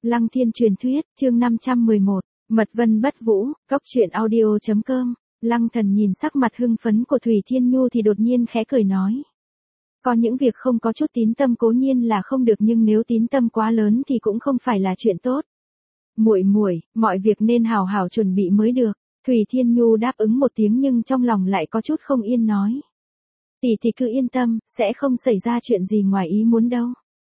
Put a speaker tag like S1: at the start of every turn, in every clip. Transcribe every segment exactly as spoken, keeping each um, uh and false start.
S1: Lăng Thiên truyền thuyết, chương năm trăm mười một, Mật Vân Bất Vũ, cốc truyện audio chấm com. Lăng Thần nhìn sắc mặt hưng phấn của Thủy Thiên Nhu thì đột nhiên khẽ cười nói. Có những việc không có chút tín tâm cố nhiên là không được, nhưng nếu tín tâm quá lớn thì cũng không phải là chuyện tốt. Muội muội, mọi việc nên hào hào chuẩn bị mới được. Thủy Thiên Nhu đáp ứng một tiếng nhưng trong lòng lại có chút không yên nói. Tỷ tỷ cứ yên tâm, sẽ không xảy ra chuyện gì ngoài ý muốn đâu.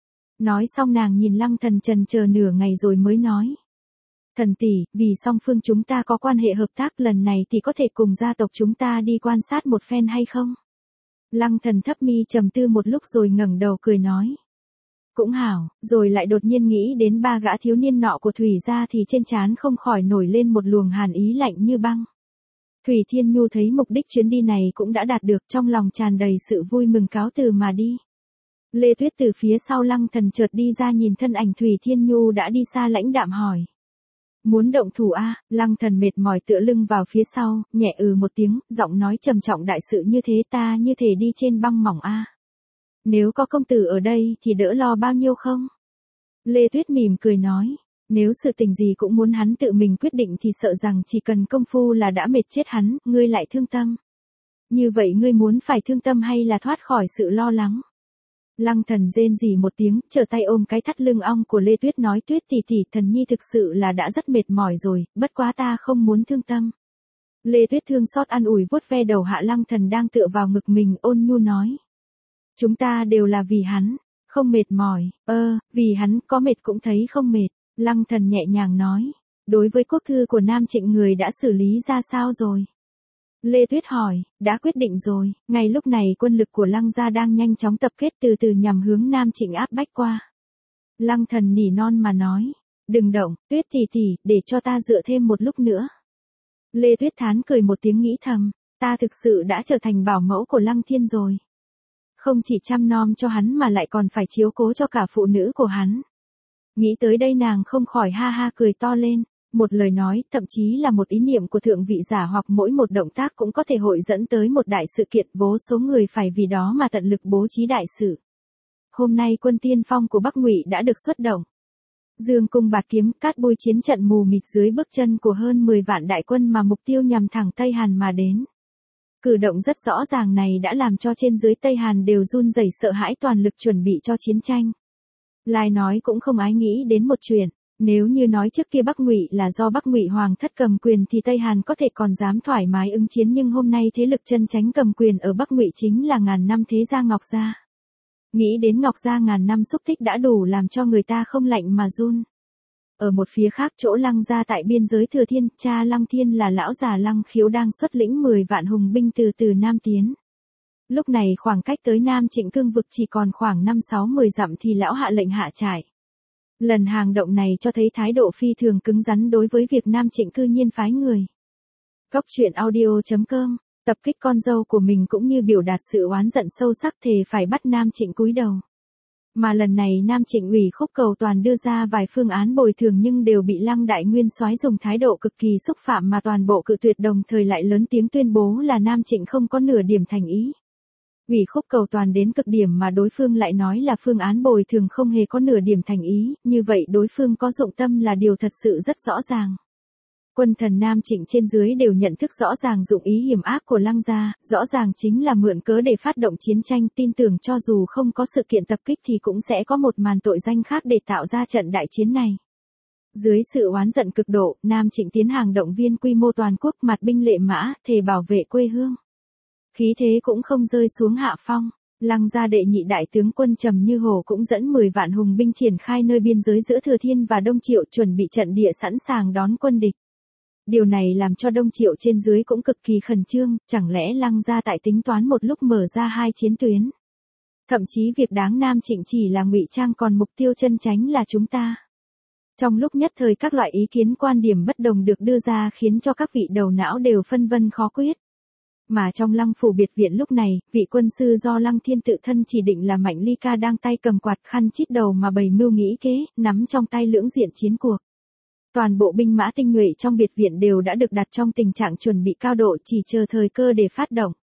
S1: Nói xong nàng nhìn Lăng Thần chần chờ nửa ngày rồi mới nói. Thần tỷ, vì song phương chúng ta có quan hệ hợp tác lần này thì có thể cùng gia tộc chúng ta đi quan sát một phen hay không? Lăng Thần thấp mi trầm tư một lúc rồi ngẩng đầu cười nói. Cũng hảo, rồi lại đột nhiên nghĩ đến ba gã thiếu niên nọ của Thủy gia thì trên trán không khỏi nổi lên một luồng hàn ý lạnh như băng. Thủy Thiên Nhu thấy mục đích chuyến đi này cũng đã đạt được, trong lòng tràn đầy sự vui mừng cáo từ mà đi. Lê Tuyết từ phía sau Lăng Thần chợt đi ra nhìn thân ảnh Thủy Thiên Nhu đã đi xa lãnh đạm hỏi. Muốn động thủ a? À? Lăng Thần mệt mỏi tựa lưng vào phía sau, nhẹ ừ một tiếng, giọng nói trầm trọng đại sự như thế ta như thể đi trên băng mỏng a. À? Nếu có công tử ở đây thì đỡ lo bao nhiêu không? Lê Tuyết mỉm cười nói. Nếu sự tình gì cũng muốn hắn tự mình quyết định thì sợ rằng chỉ cần công phu là đã mệt chết hắn, ngươi lại thương tâm. Như vậy ngươi muốn phải thương tâm hay là thoát khỏi sự lo lắng? Lăng Thần rên rỉ một tiếng, trở tay ôm cái thắt lưng ong của Lê Tuyết nói Tuyết tỷ tỷ, thần nhi thực sự là đã rất mệt mỏi rồi, bất quá ta không muốn thương tâm. Lê Tuyết thương xót an ủi vuốt ve đầu hạ Lăng Thần đang tựa vào ngực mình, ôn nhu nói. Chúng ta đều là vì hắn, không mệt mỏi, ơ, vì hắn có mệt cũng thấy không mệt. Lăng Thần nhẹ nhàng nói. Đối với quốc thư của Nam Trịnh người đã xử lý ra sao rồi? Lê Tuyết hỏi, đã quyết định rồi, ngay lúc này quân lực của Lăng gia đang nhanh chóng tập kết từ từ nhằm hướng Nam Trịnh áp bách qua. Lăng Thần nỉ non mà nói, đừng động, Tuyết tỷ tỷ, để cho ta dựa thêm một lúc nữa. Lê Tuyết thán cười một tiếng nghĩ thầm, ta thực sự đã trở thành bảo mẫu của Lăng Thiên rồi. Không chỉ chăm nom cho hắn mà lại còn phải chiếu cố cho cả phụ nữ của hắn. Nghĩ tới đây nàng không khỏi ha ha cười to lên. Một lời nói, thậm chí là một ý niệm của thượng vị giả hoặc mỗi một động tác cũng có thể hội dẫn tới một đại sự kiện, vô số người phải vì đó mà tận lực bố trí đại sự. Hôm nay quân tiên phong của Bắc Ngụy đã được xuất động. Dương cung bạt kiếm, cát bôi chiến trận mù mịt dưới bước chân của hơn mười vạn đại quân mà mục tiêu nhằm thẳng Tây Hàn mà đến. Cử động rất rõ ràng này đã làm cho trên dưới Tây Hàn đều run rẩy sợ hãi, toàn lực chuẩn bị cho chiến tranh. Lai nói cũng không ái nghĩ đến một chuyện. Nếu như nói trước kia Bắc Ngụy là do Bắc Ngụy hoàng thất cầm quyền thì Tây Hàn có thể còn dám thoải mái ứng chiến, nhưng hôm nay thế lực chân chánh cầm quyền ở Bắc Ngụy chính là ngàn năm thế gia Ngọc gia. Nghĩ đến Ngọc gia ngàn năm xúc tích đã đủ làm cho người ta không lạnh mà run. Ở một phía khác chỗ Lăng gia tại biên giới Thừa Thiên, cha Lăng Thiên là lão già Lăng Khiếu đang xuất lĩnh mười vạn hùng binh từ từ Nam tiến. Lúc này khoảng cách tới Nam Trịnh cương vực chỉ còn khoảng năm sáu mười dặm thì lão hạ lệnh hạ trại. Lần hành động này cho thấy thái độ phi thường cứng rắn đối với việc Nam Trịnh cư nhiên phái người. Cốc truyện audio chấm com, tập kích con dâu của mình cũng như biểu đạt sự oán giận sâu sắc thề phải bắt Nam Trịnh cúi đầu. Mà lần này Nam Trịnh ủy Khúc Cầu Toàn đưa ra vài phương án bồi thường nhưng đều bị Lăng Đại Nguyên soái dùng thái độ cực kỳ xúc phạm mà toàn bộ cự tuyệt, đồng thời lại lớn tiếng tuyên bố là Nam Trịnh không có nửa điểm thành ý. Ủy Khúc cầu toàn đến cực điểm mà đối phương lại nói là phương án bồi thường không hề có nửa điểm thành ý, như vậy đối phương có dụng tâm là điều thật sự rất rõ ràng. Quân thần Nam Trịnh trên dưới đều nhận thức rõ ràng dụng ý hiểm ác của Lăng gia, rõ ràng chính là mượn cớ để phát động chiến tranh, tin tưởng cho dù không có sự kiện tập kích thì cũng sẽ có một màn tội danh khác để tạo ra trận đại chiến này. Dưới sự oán giận cực độ, Nam Trịnh tiến hành động viên quy mô toàn quốc, mặt binh lệ mã, thề bảo vệ quê hương. Khí thế cũng không rơi xuống hạ phong, Lăng gia đệ nhị đại tướng quân Trầm Như Hồ cũng dẫn mười vạn hùng binh triển khai nơi biên giới giữa Thừa Thiên và Đông Triệu, chuẩn bị trận địa sẵn sàng đón quân địch. Điều này làm cho Đông Triệu trên dưới cũng cực kỳ khẩn trương, chẳng lẽ Lăng gia tại tính toán một lúc mở ra hai chiến tuyến. Thậm chí việc đáng Nam Trịnh chỉ là ngụy trang, còn mục tiêu chân chánh là chúng ta. Trong lúc nhất thời các loại ý kiến quan điểm bất đồng được đưa ra khiến cho các vị đầu não đều phân vân khó quyết. Mà trong Lăng phủ biệt viện lúc này, vị quân sư do Lăng Thiên tự thân chỉ định là Mạnh Ly Ca đang tay cầm quạt khăn chít đầu mà bày mưu nghĩ kế, nắm trong tay lưỡng diện chiến cuộc. Toàn bộ binh mã tinh nhuệ trong biệt viện đều đã được đặt trong tình trạng chuẩn bị cao độ, chỉ chờ thời cơ để phát động.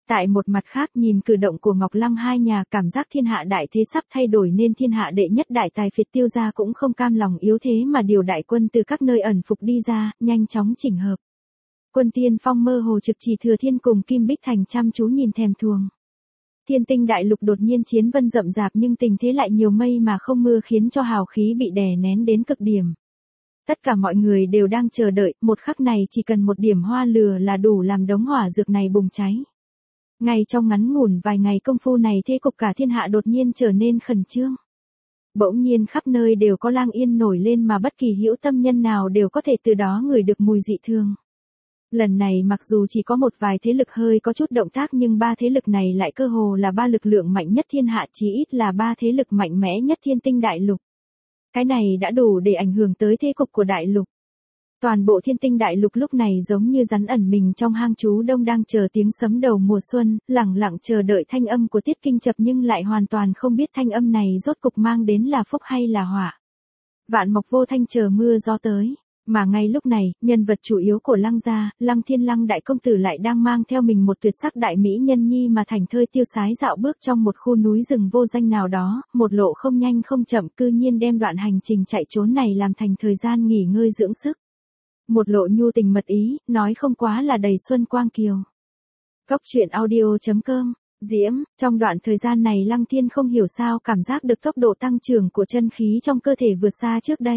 S1: Tại một mặt khác nhìn cử động của Ngọc Lăng hai nhà cảm giác thiên hạ đại thế sắp thay đổi nên thiên hạ đệ nhất đại tài phiệt Tiêu gia cũng không cam lòng yếu thế mà điều đại quân từ các nơi ẩn phục đi ra, nhanh chóng chỉnh hợp. Quân Tiên Phong mơ hồ trực chỉ Thừa Thiên cùng Kim Bích Thành chăm chú nhìn thèm thuồng. Thiên Tinh đại lục đột nhiên chiến vân rậm rạp nhưng tình thế lại nhiều mây mà không mưa khiến cho hào khí bị đè nén đến cực điểm. Tất cả mọi người đều đang chờ đợi, một khắc này chỉ cần một điểm hoa lửa là đủ làm đống hỏa dược này bùng cháy. Ngay trong ngắn ngủn vài ngày công phu này thế cục cả thiên hạ đột nhiên trở nên khẩn trương. Bỗng nhiên khắp nơi đều có lang yên nổi lên mà bất kỳ hữu tâm nhân nào đều có thể từ đó ngửi được mùi dị thường. Lần này mặc dù chỉ có một vài thế lực hơi có chút động tác nhưng ba thế lực này lại cơ hồ là ba lực lượng mạnh nhất thiên hạ, chí ít là ba thế lực mạnh mẽ nhất Thiên Tinh đại lục. Cái này đã đủ để ảnh hưởng tới thế cục của đại lục. Toàn bộ Thiên Tinh đại lục lúc này giống như rắn ẩn mình trong hang trú đông đang chờ tiếng sấm đầu mùa xuân, lẳng lặng chờ đợi thanh âm của Tiết Kinh Chập nhưng lại hoàn toàn không biết thanh âm này rốt cục mang đến là phúc hay là họa. Vạn Mộc Vô Thanh chờ mưa gió tới. Mà ngay lúc này, nhân vật chủ yếu của Lăng gia, Lăng Thiên Lăng đại công tử lại đang mang theo mình một tuyệt sắc đại mỹ nhân nhi mà thành thơi tiêu sái dạo bước trong một khu núi rừng vô danh nào đó, một lộ không nhanh không chậm cư nhiên đem đoạn hành trình chạy trốn này làm thành thời gian nghỉ ngơi dưỡng sức. Một lộ nhu tình mật ý, nói không quá là đầy xuân quang kiều. Cốc truyện audio chấm com, Diễm, trong đoạn thời gian này Lăng Thiên không hiểu sao cảm giác được tốc độ tăng trưởng của chân khí trong cơ thể vượt xa trước đây.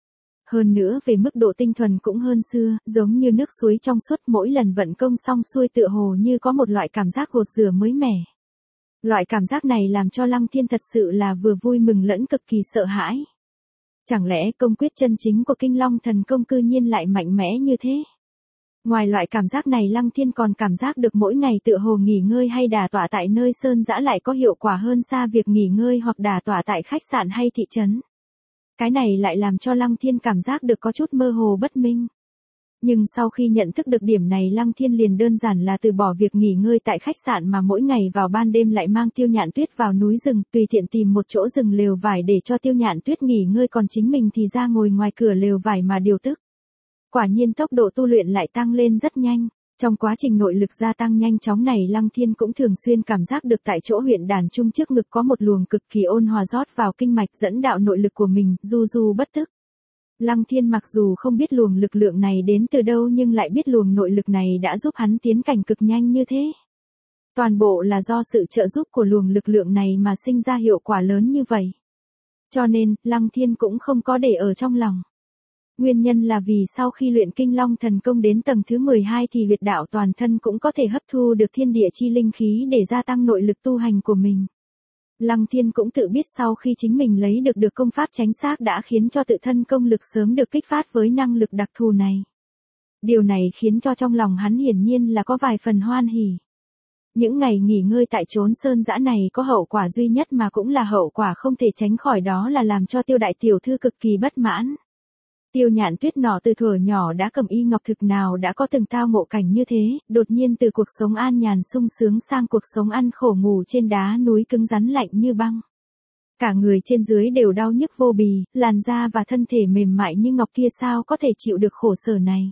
S1: Hơn nữa về mức độ tinh thuần cũng hơn xưa, giống như nước suối trong suốt mỗi lần vận công xong xuôi tựa hồ như có một loại cảm giác gột rửa mới mẻ. Loại cảm giác này làm cho Lăng Thiên thật sự là vừa vui mừng lẫn cực kỳ sợ hãi. Chẳng lẽ công quyết chân chính của Kinh Long thần công cư nhiên lại mạnh mẽ như thế? Ngoài loại cảm giác này Lăng Thiên còn cảm giác được mỗi ngày tựa hồ nghỉ ngơi hay đả tọa tại nơi sơn dã lại có hiệu quả hơn xa việc nghỉ ngơi hoặc đả tọa tại khách sạn hay thị trấn. Cái này lại làm cho Lăng Thiên cảm giác được có chút mơ hồ bất minh. Nhưng sau khi nhận thức được điểm này Lăng Thiên liền đơn giản là từ bỏ việc nghỉ ngơi tại khách sạn mà mỗi ngày vào ban đêm lại mang Tiêu Nhạn Tuyết vào núi rừng, tùy tiện tìm một chỗ rừng lều vải để cho Tiêu Nhạn Tuyết nghỉ ngơi còn chính mình thì ra ngồi ngoài cửa lều vải mà điều tức. Quả nhiên tốc độ tu luyện lại tăng lên rất nhanh. Trong quá trình nội lực gia tăng nhanh chóng này Lăng Thiên cũng thường xuyên cảm giác được tại chỗ huyện đàn trung trước ngực có một luồng cực kỳ ôn hòa rót vào kinh mạch dẫn đạo nội lực của mình, du du bất tức. Lăng Thiên mặc dù không biết luồng lực lượng này đến từ đâu nhưng lại biết luồng nội lực này đã giúp hắn tiến cảnh cực nhanh như thế. Toàn bộ là do sự trợ giúp của luồng lực lượng này mà sinh ra hiệu quả lớn như vậy. Cho nên, Lăng Thiên cũng không có để ở trong lòng. Nguyên nhân là vì sau khi luyện Kinh Long thần công đến tầng thứ mười hai thì huyệt đạo toàn thân cũng có thể hấp thu được thiên địa chi linh khí để gia tăng nội lực tu hành của mình. Lăng Thiên cũng tự biết sau khi chính mình lấy được được công pháp chánh xác đã khiến cho tự thân công lực sớm được kích phát với năng lực đặc thù này. Điều này khiến cho trong lòng hắn hiển nhiên là có vài phần hoan hỉ. Những ngày nghỉ ngơi tại chốn sơn dã này có hậu quả duy nhất mà cũng là hậu quả không thể tránh khỏi đó là làm cho Tiêu đại tiểu thư cực kỳ bất mãn. Tiêu Nhạn Tuyết nọ từ thuở nhỏ đã cầm y ngọc thực nào đã có từng tao ngộ cảnh như thế, đột nhiên từ cuộc sống an nhàn sung sướng sang cuộc sống ăn khổ ngủ trên đá núi cứng rắn lạnh như băng. Cả người trên dưới đều đau nhức vô bì, làn da và thân thể mềm mại như ngọc kia sao có thể chịu được khổ sở này.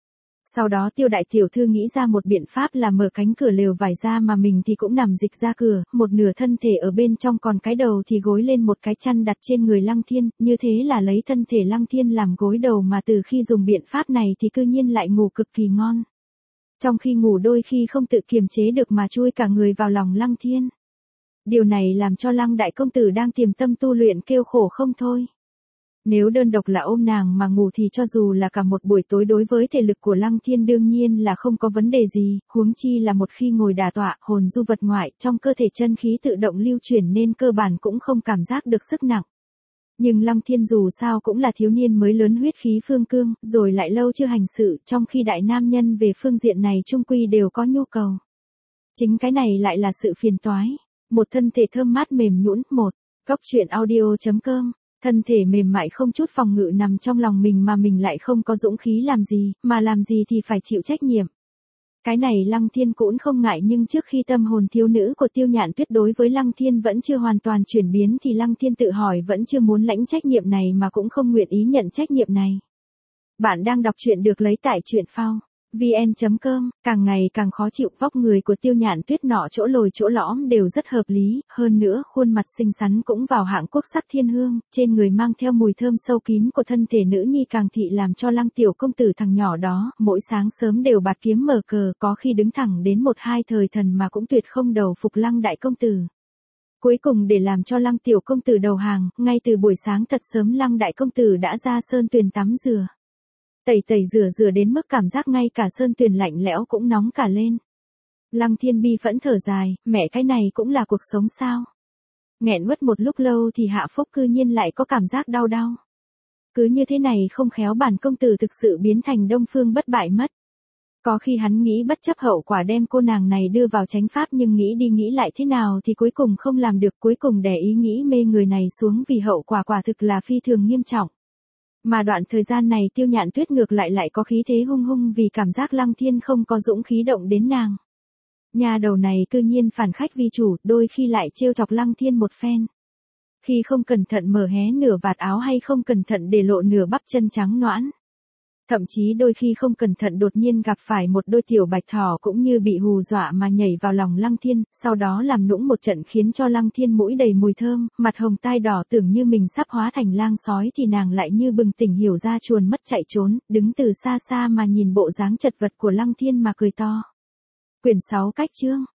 S1: Sau đó Tiêu đại tiểu thư nghĩ ra một biện pháp là mở cánh cửa lều vải ra mà mình thì cũng nằm dịch ra cửa, một nửa thân thể ở bên trong còn cái đầu thì gối lên một cái chăn đặt trên người Lăng Thiên, như thế là lấy thân thể Lăng Thiên làm gối đầu mà từ khi dùng biện pháp này thì cư nhiên lại ngủ cực kỳ ngon. Trong khi ngủ đôi khi không tự kiềm chế được mà chui cả người vào lòng Lăng Thiên. Điều này làm cho Lăng đại công tử đang tiềm tâm tu luyện kêu khổ không thôi. Nếu đơn độc là ôm nàng mà ngủ thì cho dù là cả một buổi tối đối với thể lực của Lăng Thiên đương nhiên là không có vấn đề gì, huống chi là một khi ngồi đả tọa, hồn du vật ngoại, trong cơ thể chân khí tự động lưu chuyển nên cơ bản cũng không cảm giác được sức nặng. Nhưng Lăng Thiên dù sao cũng là thiếu niên mới lớn huyết khí phương cương, rồi lại lâu chưa hành sự, trong khi đại nam nhân về phương diện này chung quy đều có nhu cầu. Chính cái này lại là sự phiền toái. Một thân thể thơm mát mềm nhũn, một, cốc truyện audio chấm com. Thân thể mềm mại không chút phòng ngự nằm trong lòng mình mà mình lại không có dũng khí làm gì, mà làm gì thì phải chịu trách nhiệm. Cái này Lăng Thiên cũng không ngại nhưng trước khi tâm hồn thiếu nữ của Tiêu Nhạn Tuyết đối với Lăng Thiên vẫn chưa hoàn toàn chuyển biến thì Lăng Thiên tự hỏi vẫn chưa muốn lãnh trách nhiệm này mà cũng không nguyện ý nhận trách nhiệm này. Bạn đang đọc truyện được lấy tại truyện phao. vn chấm com, càng ngày càng khó chịu, vóc người của Tiêu Nhạn Tuyết nọ chỗ lồi chỗ lõm đều rất hợp lý, hơn nữa khuôn mặt xinh xắn cũng vào hạng quốc sắc thiên hương, trên người mang theo mùi thơm sâu kín của thân thể nữ nhi càng thị làm cho Lăng tiểu công tử thằng nhỏ đó, mỗi sáng sớm đều bạt kiếm mở cờ, có khi đứng thẳng đến một hai thời thần mà cũng tuyệt không đầu phục Lăng đại công tử. Cuối cùng để làm cho Lăng tiểu công tử đầu hàng, ngay từ buổi sáng thật sớm Lăng đại công tử đã ra sơn tuyền tắm rửa. Tẩy tẩy rửa rửa đến mức cảm giác ngay cả sơn tuyền lạnh lẽo cũng nóng cả lên. Lăng Thiên bi phẫn thở dài, mẹ cái này cũng là cuộc sống sao? Nghẹn mất một lúc lâu thì Hạ Phúc cư nhiên lại có cảm giác đau đau. Cứ như thế này không khéo bản công tử thực sự biến thành Đông Phương bất bại mất. Có khi hắn nghĩ bất chấp hậu quả đem cô nàng này đưa vào chánh pháp nhưng nghĩ đi nghĩ lại thế nào thì cuối cùng không làm được, cuối cùng để ý nghĩ mê người này xuống vì hậu quả quả thực là phi thường nghiêm trọng. Mà đoạn thời gian này Tiêu Nhạn Tuyết ngược lại lại có khí thế hung hung vì cảm giác Lăng Thiên không có dũng khí động đến nàng. Nhà đầu này cư nhiên phản khách vi chủ, đôi khi lại trêu chọc Lăng Thiên một phen. Khi không cẩn thận mở hé nửa vạt áo hay không cẩn thận để lộ nửa bắp chân trắng nõn. Thậm chí đôi khi không cẩn thận đột nhiên gặp phải một đôi tiểu bạch thỏ cũng như bị hù dọa mà nhảy vào lòng Lăng Thiên, sau đó làm nũng một trận khiến cho Lăng Thiên mũi đầy mùi thơm, mặt hồng tai đỏ tưởng như mình sắp hóa thành lang sói thì nàng lại như bừng tỉnh hiểu ra chuồn mất chạy trốn, đứng từ xa xa mà nhìn bộ dáng chật vật của Lăng Thiên mà cười to. Quyển sáu cách chương